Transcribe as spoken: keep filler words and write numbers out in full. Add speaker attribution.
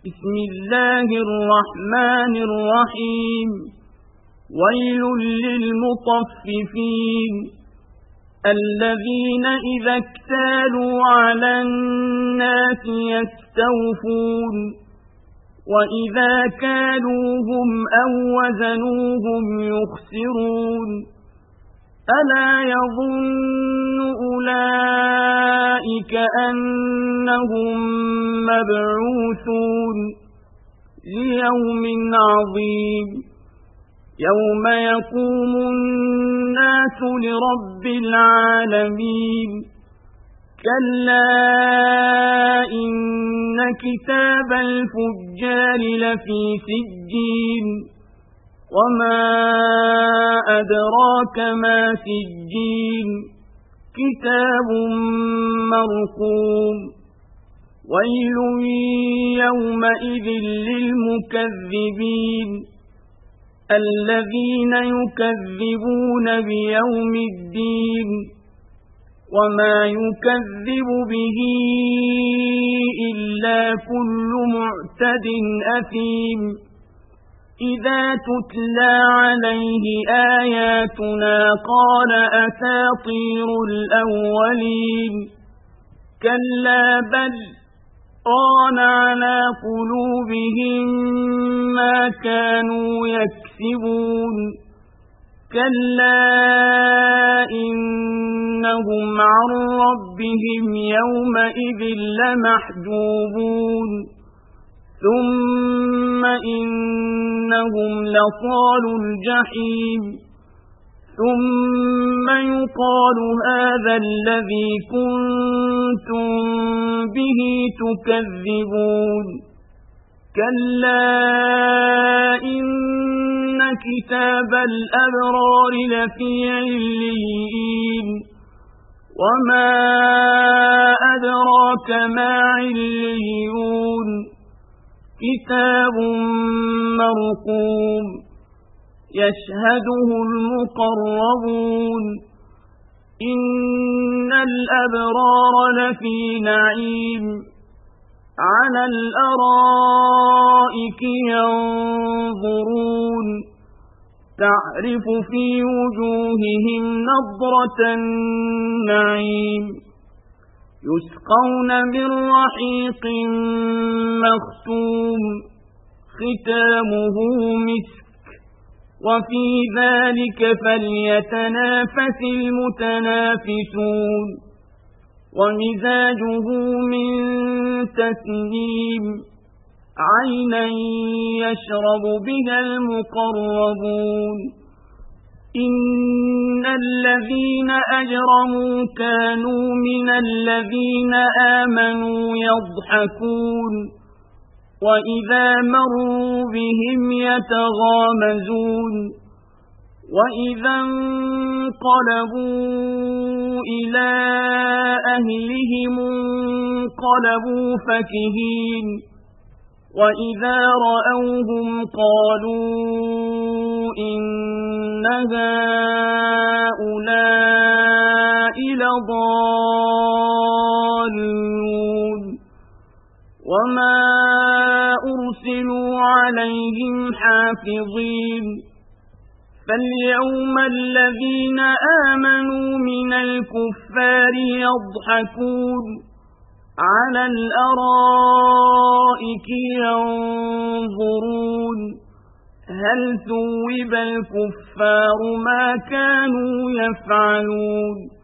Speaker 1: بسم الله الرحمن الرحيم ويل للمطففين الذين إذا اكتالوا على الناس يستوفون وإذا كالوهم أو وزنوهم يخسرون ألا يظن أولئك أنهم مبعوثون ليوم عظيم يوم يقوم الناس لرب العالمين كلا إن كتاب الفجار لفي سجين وما أدراك ما سجين كتاب مرقوم ويل يومئذ للمكذبين الذين يكذبون بيوم الدين وما يكذب به إلا كل معتد أثيم إذا تتلى عليه آياتنا قال أساطير الأولين كلا بل ران على قلوبهم ما كانوا يكسبون كلا إنهم عن ربهم يومئذ لمحجوبون ثم إنهم لصالو الجحيم ثم يقال هذا الذي كنتم به تكذبون كلا إن كتاب الأبرار لفي عليين وما أدراك ما عليون كتاب مرقوم يشهده المقربون إن الأبرار لفي نعيم على الأرائك ينظرون تعرف في وجوههم نضرة النعيم يسقون من رحيق مختوم ختامه مسك وفي ذلك فليتنافس المتنافسون ومزاجه من تسنيم عينا يشرب بها المقربون إن الذين أجرموا كانوا من الذين آمنوا يضحكون وإذا مروا بهم يتغامزون وإذا انقلبوا إلى أهلهم انقلبوا فكهين وإذا رأوهم قالوا إن هؤلاء لضالون وما أرسلوا عليهم حافظين فاليوم الذين آمنوا من الكفار يضحكون على الأرائك ينظرون هل ثوب الكفار ما كانوا يفعلون